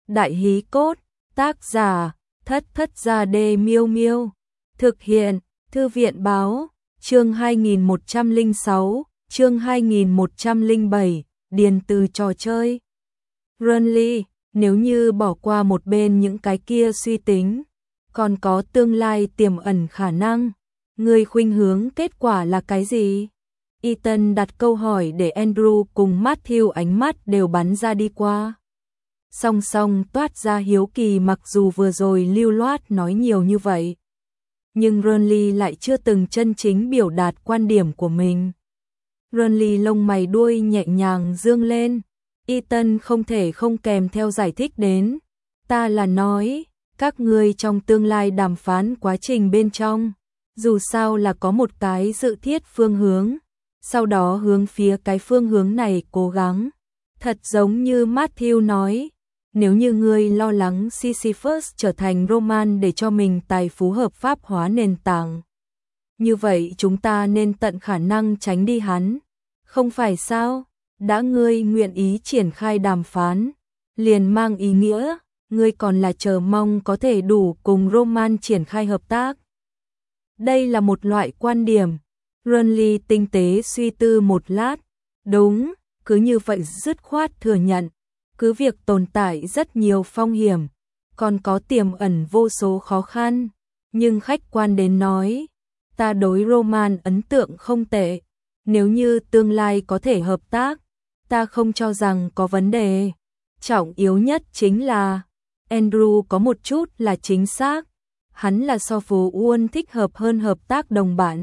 Đại hí cốt, tác giả, Thất Thất Gia Đê Miêu Miêu. Thực hiện, Thư viện báo, chương 2106, chương 2107, điền từ trò chơi. Runly, nếu như bỏ qua một bên những cái kia suy tính, còn có tương lai tiềm ẩn khả năng, người khuynh hướng kết quả là cái gì? Ethan đặt câu hỏi để Andrew cùng Matthew ánh mắt đều bắn ra đi qua. Song song toát ra hiếu kỳ, mặc dù vừa rồi lưu loát nói nhiều như vậy, nhưng Runly lại chưa từng chân chính biểu đạt quan điểm của mình. Runly lông mày đuôi nhẹ nhàng dương lên. Ethan không thể không kèm theo giải thích đến. Ta là nói, các ngươi trong tương lai đàm phán quá trình bên trong, dù sao là có một cái dự thiết phương hướng, sau đó hướng phía cái phương hướng này cố gắng. Thật giống như Matthew nói, nếu như ngươi lo lắng Sisyphus trở thành Roman để cho mình tài phú hợp pháp hóa nền tảng, như vậy chúng ta nên tận khả năng tránh đi hắn, không phải sao? Đã ngươi nguyện ý triển khai đàm phán, liền mang ý nghĩa, ngươi còn là chờ mong có thể đủ cùng Roman triển khai hợp tác. Đây là một loại quan điểm. Runly tinh tế suy tư một lát. Đúng, cứ như vậy dứt khoát thừa nhận. Cứ việc tồn tại rất nhiều phong hiểm, còn có tiềm ẩn vô số khó khăn, nhưng khách quan đến nói, ta đối Roman ấn tượng không tệ. Nếu như tương lai có thể hợp tác, ta không cho rằng có vấn đề. Trọng yếu nhất chính là Andrew có một chút là chính xác, hắn là so Phú Uôn thích hợp hơn hợp tác đồng bạn.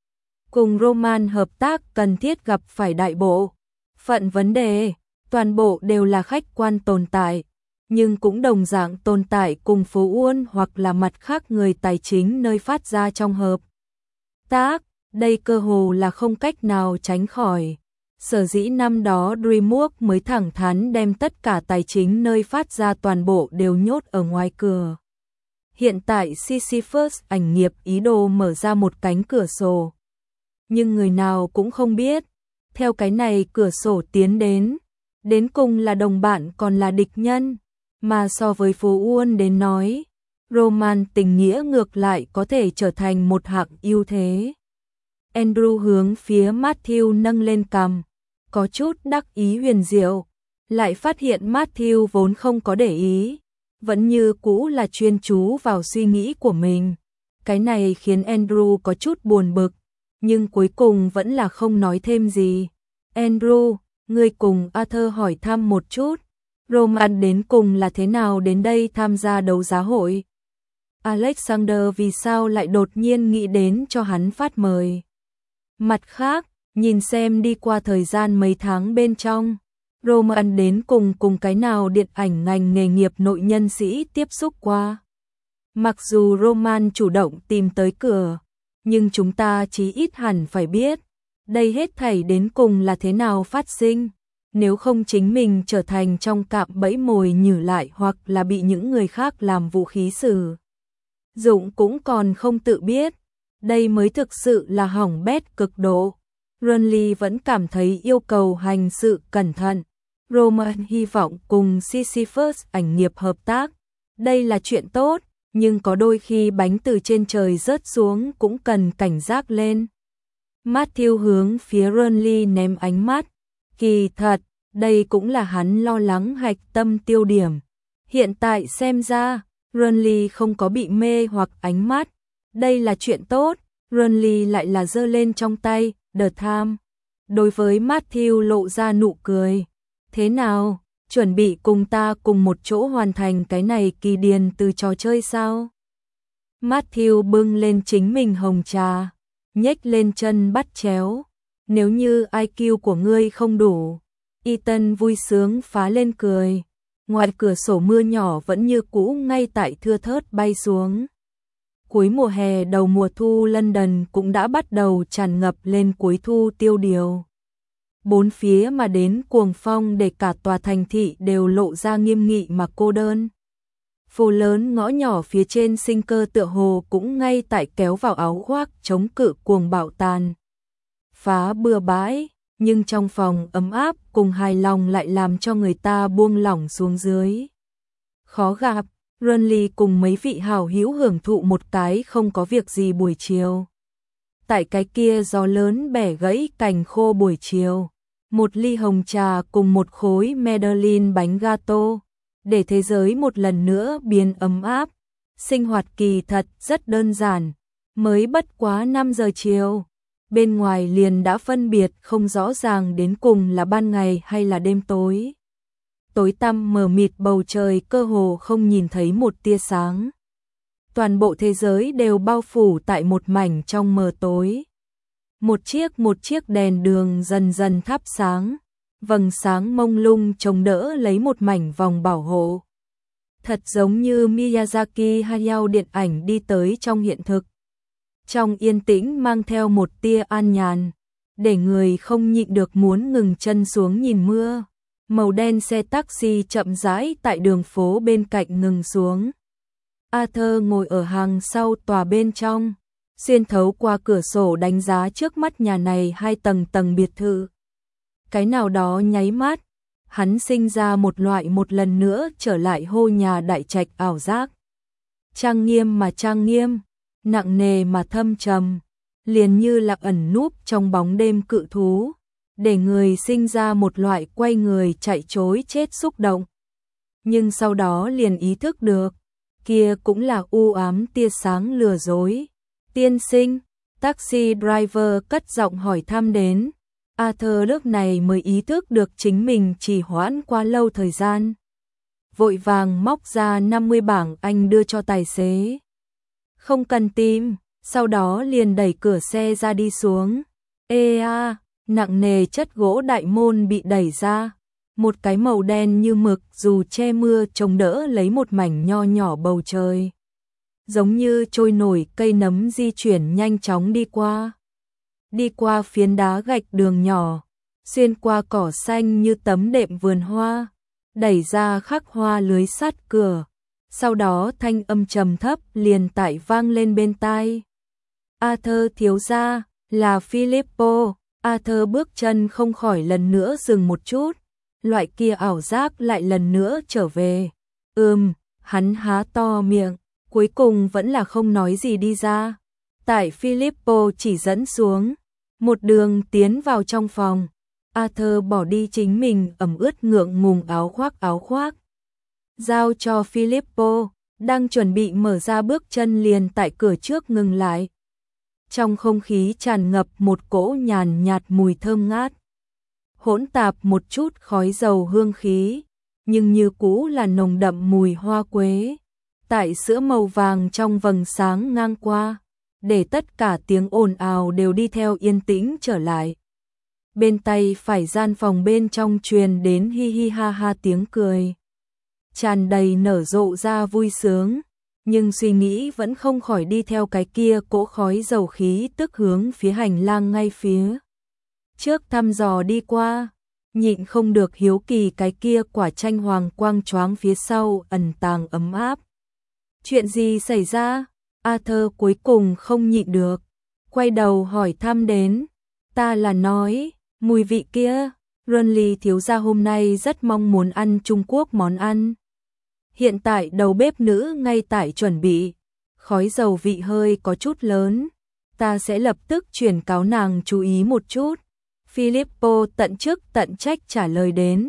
Cùng Roman hợp tác cần thiết gặp phải đại bộ phận vấn đề, toàn bộ đều là khách quan tồn tại, nhưng cũng đồng dạng tồn tại cùng Phú Uôn hoặc là mặt khác người tài chính nơi phát ra trong hợp tác. Đây cơ hồ là không cách nào tránh khỏi. Sở dĩ năm đó DreamWorks mới thẳng thắn đem tất cả tài chính nơi phát ra toàn bộ đều nhốt ở ngoài cửa. Hiện tại Sisyphus ảnh nghiệp ý đồ mở ra một cánh cửa sổ. Nhưng người nào cũng không biết, theo cái này cửa sổ tiến đến cùng là đồng bạn còn là địch nhân. Mà so với Phú Uôn đến nói, Roman tình nghĩa ngược lại có thể trở thành một hạng ưu thế. Andrew hướng phía Matthew nâng lên cằm, có chút đắc ý huyền diệu, lại phát hiện Matthew vốn không có để ý, vẫn như cũ là chuyên chú vào suy nghĩ của mình. Cái này khiến Andrew có chút buồn bực, nhưng cuối cùng vẫn là không nói thêm gì. Andrew, ngươi cùng Arthur hỏi thăm một chút, Roman đến cùng là thế nào đến đây tham gia đấu giá hội? Alexander vì sao lại đột nhiên nghĩ đến cho hắn phát mời? Mặt khác, nhìn xem đi qua thời gian mấy tháng bên trong, Roman đến cùng cái nào điện ảnh ngành nghề nghiệp nội nhân sĩ tiếp xúc qua. Mặc dù Roman chủ động tìm tới cửa, nhưng chúng ta chí ít hẳn phải biết, đây hết thảy đến cùng là thế nào phát sinh, nếu không chính mình trở thành trong cạm bẫy mồi nhử lại hoặc là bị những người khác làm vũ khí sử dụng cũng còn không tự biết. Đây mới thực sự là hỏng bét cực độ. Runly vẫn cảm thấy yêu cầu hành sự cẩn thận. Roman hy vọng cùng Sisyphus ảnh nghiệp hợp tác. Đây là chuyện tốt, nhưng có đôi khi bánh từ trên trời rớt xuống cũng cần cảnh giác lên. Matthew hướng phía Runly ném ánh mắt. Kỳ thật, đây cũng là hắn lo lắng hạch tâm tiêu điểm. Hiện tại xem ra, Runly không có bị mê hoặc ánh mắt. Đây là chuyện tốt. Runly lại là giơ lên trong tay, The Time. Đối với Matthew lộ ra nụ cười. Thế nào, chuẩn bị cùng ta cùng một chỗ hoàn thành cái này kỳ điền từ trò chơi sao? Matthew bưng lên chính mình hồng trà, nhếch lên chân bắt chéo. Nếu như IQ của ngươi không đủ. Ethan vui sướng phá lên cười. Ngoài cửa sổ mưa nhỏ vẫn như cũ ngay tại thưa thớt bay xuống. Cuối mùa hè đầu mùa thu London cũng đã bắt đầu tràn ngập lên cuối thu tiêu điều. Bốn phía mà đến cuồng phong để cả tòa thành thị đều lộ ra nghiêm nghị mà cô đơn. Phố lớn ngõ nhỏ phía trên sinh cơ tựa hồ cũng ngay tại kéo vào áo khoác chống cự cuồng bạo tàn phá bừa bãi, nhưng trong phòng ấm áp cùng hài lòng lại làm cho người ta buông lỏng xuống dưới. khó gặp. Runly cùng mấy vị hảo hữu hưởng thụ một cái không có việc gì buổi chiều. Tại cái kia gió lớn bẻ gãy cành khô buổi chiều. Một ly hồng trà cùng một khối Madeleine bánh gato. Để thế giới một lần nữa biến ấm áp. Sinh hoạt kỳ thật rất đơn giản. Mới bất quá 5 giờ chiều. Bên ngoài liền đã phân biệt không rõ ràng đến cùng là ban ngày hay là đêm tối. Tối tăm mờ mịt bầu trời cơ hồ không nhìn thấy một tia sáng. Toàn bộ thế giới đều bao phủ tại một mảnh trong mờ tối. Một chiếc đèn đường dần dần thắp sáng, vầng sáng mông lung chống đỡ lấy một mảnh vòng bảo hộ. Thật giống như Miyazaki Hayao điện ảnh đi tới trong hiện thực. Trong yên tĩnh mang theo một tia an nhàn, để người không nhịn được muốn ngừng chân xuống nhìn mưa. Màu đen xe taxi chậm rãi tại đường phố bên cạnh ngừng xuống. Arthur ngồi ở hàng sau tòa bên trong, xuyên thấu qua cửa sổ đánh giá trước mắt nhà này 2 tầng biệt thự. Cái nào đó nháy mắt, hắn sinh ra một loại một lần nữa trở lại hô nhà đại trạch ảo giác. Trang nghiêm mà trang nghiêm, nặng nề mà thâm trầm, liền như là ẩn núp trong bóng đêm cự thú, để người sinh ra một loại quay người chạy trối chết xúc động. Nhưng sau đó liền ý thức được, kia cũng là u ám tia sáng lừa dối. Tiên sinh, taxi driver cất giọng hỏi thăm đến. Arthur lúc này mới ý thức được chính mình trì hoãn quá lâu thời gian. Vội vàng móc ra 50 bảng Anh đưa cho tài xế. Không cần tìm, sau đó liền đẩy cửa xe ra đi xuống. Nặng nề chất gỗ đại môn bị đẩy ra. Một cái màu đen như mực dù che mưa chống đỡ lấy một mảnh nho nhỏ bầu trời. Giống như trôi nổi cây nấm di chuyển nhanh chóng đi qua. Đi qua phiến đá gạch đường nhỏ, xuyên qua cỏ xanh như tấm đệm vườn hoa, đẩy ra khắc hoa lưới sắt cửa. Sau đó thanh âm trầm thấp liền tại vang lên bên tai. Arthur thiếu gia, là Filippo. Arthur bước chân không khỏi lần nữa dừng một chút. Loại kia ảo giác lại lần nữa trở về. Hắn há to miệng, cuối cùng vẫn là không nói gì đi ra. Tại Filippo chỉ dẫn xuống, một đường tiến vào trong phòng. Arthur bỏ đi chính mình ẩm ướt ngượng ngùng áo khoác. Giao cho Filippo, đang chuẩn bị mở ra bước chân liền tại cửa trước ngừng lại. Trong không khí tràn ngập một cỗ nhàn nhạt mùi thơm ngát, hỗn tạp một chút khói dầu hương khí, nhưng như cũ là nồng đậm mùi hoa quế. Tại sữa màu vàng trong vầng sáng ngang qua, để tất cả tiếng ồn ào đều đi theo yên tĩnh trở lại. Bên tay phải gian phòng bên trong truyền đến hi hi ha ha tiếng cười, tràn đầy nở rộ ra vui sướng, nhưng suy nghĩ vẫn không khỏi đi theo cái kia cỗ khói dầu khí tức hướng phía hành lang ngay phía trước thăm dò đi qua, nhịn không được hiếu kỳ cái kia quả chanh hoàng quang choáng phía sau ẩn tàng ấm áp. Chuyện gì xảy ra? Arthur cuối cùng không nhịn được, quay đầu hỏi thăm đến. Ta là nói, mùi vị kia, Runly thiếu gia hôm nay rất mong muốn ăn Trung Quốc món ăn. Hiện tại đầu bếp nữ ngay tại chuẩn bị, khói dầu vị hơi có chút lớn, ta sẽ lập tức chuyển cáo nàng chú ý một chút. Filippo tận chức tận trách trả lời đến.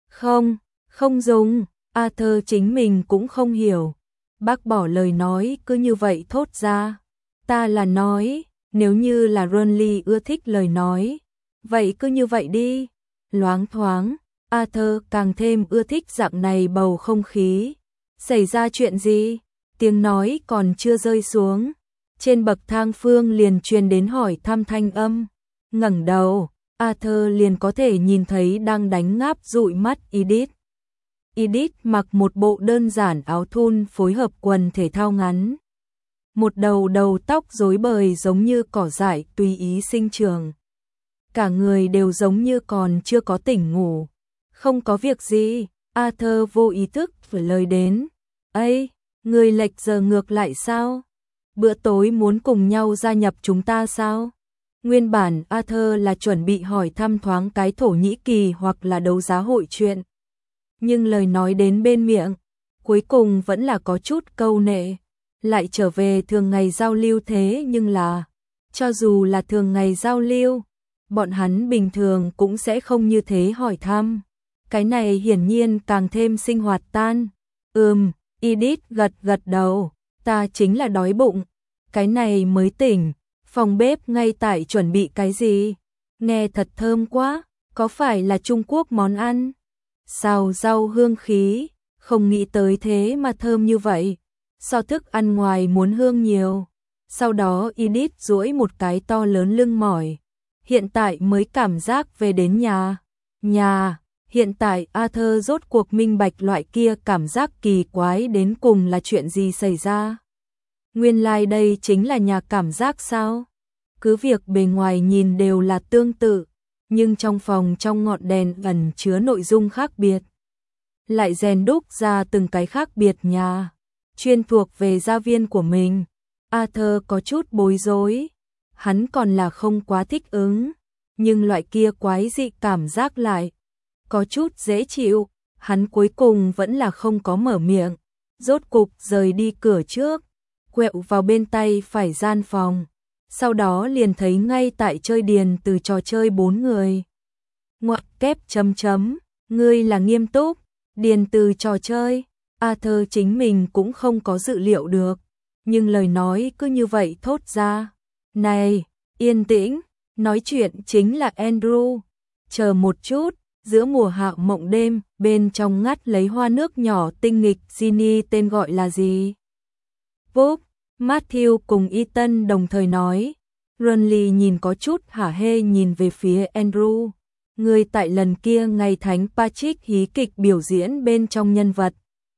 Không dùng, Arthur chính mình cũng không hiểu. Bác bỏ lời nói cứ như vậy thốt ra. Ta là nói, nếu như là Runly ưa thích lời nói, vậy cứ như vậy đi. Loáng thoáng, Arthur càng thêm ưa thích dạng này bầu không khí. Xảy ra chuyện gì? Tiếng nói còn chưa rơi xuống, trên bậc thang phương liền truyền đến hỏi thăm thanh âm. Ngẩng đầu, Arthur liền có thể nhìn thấy đang đánh ngáp dụi mắt Edith. Edith mặc một bộ đơn giản áo thun phối hợp quần thể thao ngắn. Một đầu tóc rối bời giống như cỏ dại tùy ý sinh trưởng. Cả người đều giống như còn chưa có tỉnh ngủ. Không có việc gì, Arthur vô ý thức vừa lời đến. Ây, người lệch giờ ngược lại sao? Bữa tối muốn cùng nhau gia nhập chúng ta sao? Nguyên bản Arthur là chuẩn bị hỏi thăm thoáng cái Thổ Nhĩ Kỳ hoặc là đấu giá hội chuyện. Nhưng lời nói đến bên miệng, cuối cùng vẫn là có chút câu nệ, lại trở về thường ngày giao lưu thế nhưng là, cho dù là thường ngày giao lưu, bọn hắn bình thường cũng sẽ không như thế hỏi thăm. Cái này hiển nhiên càng thêm sinh hoạt tan. Edith gật gật đầu, ta chính là đói bụng. Cái này mới tỉnh, phòng bếp ngay tại chuẩn bị cái gì? Nghe thật thơm quá, có phải là Trung Quốc món ăn? Xào rau hương khí, không nghĩ tới thế mà thơm như vậy. So thức ăn ngoài muốn hương nhiều. Sau đó Edith duỗi một cái to lớn lưng mỏi. Hiện tại mới cảm giác về đến nhà. Hiện tại Arthur rốt cuộc minh bạch loại kia cảm giác kỳ quái đến cùng là chuyện gì xảy ra. Nguyên lai đây chính là nhà cảm giác sao? Cứ việc bề ngoài nhìn đều là tương tự, nhưng trong phòng trong ngọn đèn ẩn chứa nội dung khác biệt. Lại rèn đúc ra từng cái khác biệt nhà, chuyên thuộc về gia viên của mình. Arthur có chút bối rối, hắn còn là không quá thích ứng, nhưng loại kia quái dị cảm giác lại có chút dễ chịu, hắn cuối cùng vẫn là không có mở miệng, rốt cục rời đi cửa trước, quẹo vào bên tay phải gian phòng, sau đó liền thấy ngay tại chơi điền từ trò chơi 4 người. Ngoặc kép chấm chấm, ngươi là nghiêm túc, điền từ trò chơi, Arthur chính mình cũng không có dự liệu được, nhưng lời nói cứ như vậy thốt ra. Này, yên tĩnh, nói chuyện chính là Andrew, chờ một chút. Giữa mùa hạ mộng đêm, bên trong ngắt lấy hoa nước nhỏ tinh nghịch Ginny tên gọi là gì? Bob, Matthew cùng Ethan đồng thời nói. Ronly nhìn có chút hả hê nhìn về phía Andrew. Người tại lần kia ngày thánh Patrick hí kịch biểu diễn bên trong nhân vật.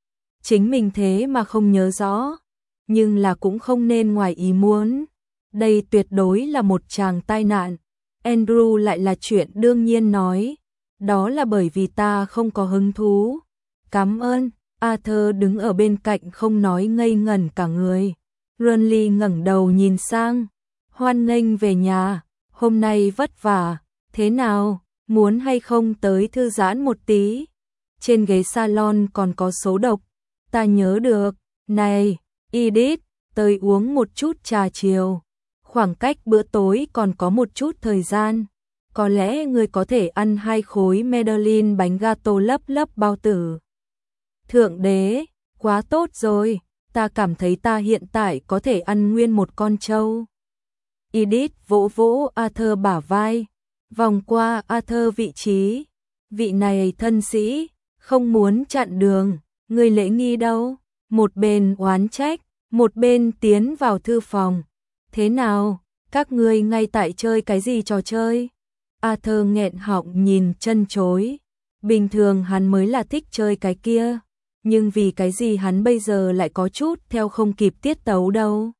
Chính mình thế mà không nhớ rõ, nhưng là cũng không nên ngoài ý muốn. Đây tuyệt đối là một tràng tai nạn. Andrew lại là chuyện đương nhiên nói. Đó là bởi vì ta không có hứng thú. Cảm ơn. Arthur đứng ở bên cạnh không nói ngây ngẩn cả người. Ronly ngẩng đầu nhìn sang. Hoan nghênh về nhà. Hôm nay vất vả. Thế nào? Muốn hay không tới thư giãn một tí? Trên ghế salon còn có số độc. Ta nhớ được. Này, Edith, tới uống một chút trà chiều. Khoảng cách bữa tối còn có một chút thời gian. Có lẽ người có thể ăn 2 khối Madeleine bánh gato lấp lấp bao tử. Thượng đế, quá tốt rồi, ta cảm thấy ta hiện tại có thể ăn nguyên một con trâu. Edith vỗ vỗ Arthur bả vai, vòng qua Arthur vị trí. Vị này thân sĩ, không muốn chặn đường, người lễ nghi đâu? Một bên oán trách, một bên tiến vào thư phòng. Thế nào, các ngươi ngay tại chơi cái gì trò chơi? Arthur nghẹn họng nhìn chân chối. Bình thường hắn mới là thích chơi cái kia, nhưng vì cái gì hắn bây giờ lại có chút theo không kịp tiết tấu đâu.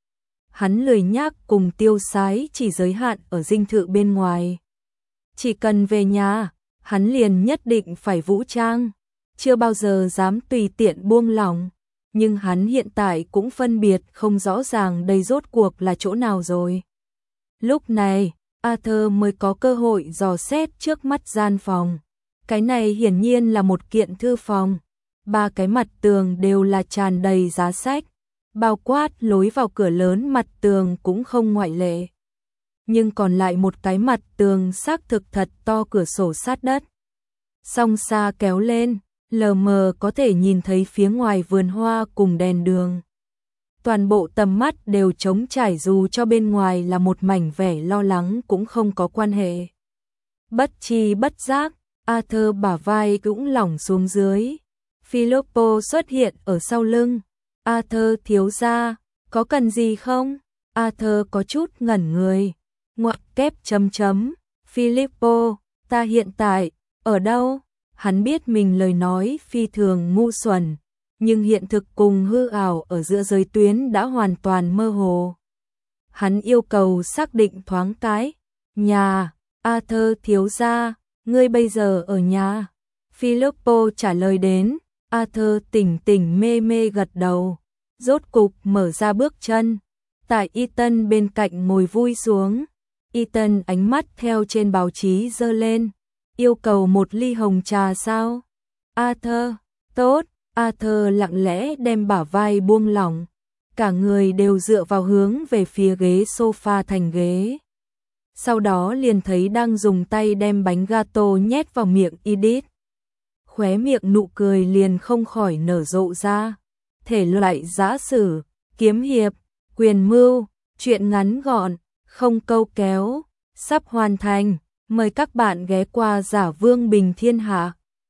Hắn lười nhác cùng tiêu sái chỉ giới hạn ở dinh thự bên ngoài. Chỉ cần về nhà, hắn liền nhất định phải vũ trang, chưa bao giờ dám tùy tiện buông lỏng. Nhưng hắn hiện tại cũng phân biệt không rõ ràng đây rốt cuộc là chỗ nào rồi. Lúc này, Arthur mới có cơ hội dò xét trước mắt gian phòng. Cái này hiển nhiên là một kiện thư phòng. 3 cái mặt tường đều là tràn đầy giá sách. Bao quát lối vào cửa lớn mặt tường cũng không ngoại lệ. Nhưng còn lại một cái mặt tường xác thực thật to cửa sổ sát đất. Song xa kéo lên, lờ mờ có thể nhìn thấy phía ngoài vườn hoa cùng đèn đường. Toàn bộ tầm mắt đều trống trải dù cho bên ngoài là một mảnh vẻ lo lắng cũng không có quan hệ. Bất chi bất giác, Arthur bả vai cũng lỏng xuống dưới. Filippo xuất hiện ở sau lưng. Arthur thiếu gia, có cần gì không? Arthur có chút ngẩn người. Ngoặc kép chấm chấm. Filippo, ta hiện tại, ở đâu? Hắn biết mình lời nói phi thường ngu xuẩn, nhưng hiện thực cùng hư ảo ở giữa giới tuyến đã hoàn toàn mơ hồ. Hắn yêu cầu xác định thoáng cái. Nhà, Arthur thiếu gia, ngươi bây giờ ở nhà. Filippo trả lời đến. Arthur tỉnh tỉnh mê mê gật đầu, rốt cục mở ra bước chân. Tại Ethan bên cạnh ngồi vui xuống. Ethan ánh mắt theo trên báo chí giơ lên. Yêu cầu một ly hồng trà sao? Arthur, tốt, Arthur lặng lẽ đem bả vai buông lỏng, cả người đều dựa vào hướng về phía ghế sofa thành ghế. Sau đó liền thấy đang dùng tay đem bánh gato nhét vào miệng Edith. Khóe miệng nụ cười liền không khỏi nở rộ ra. Thể loại giã sử, kiếm hiệp, quyền mưu, truyện ngắn gọn, không câu kéo, sắp hoàn thành. Mời các bạn ghé qua Giả Vương Bình Thiên Hạ.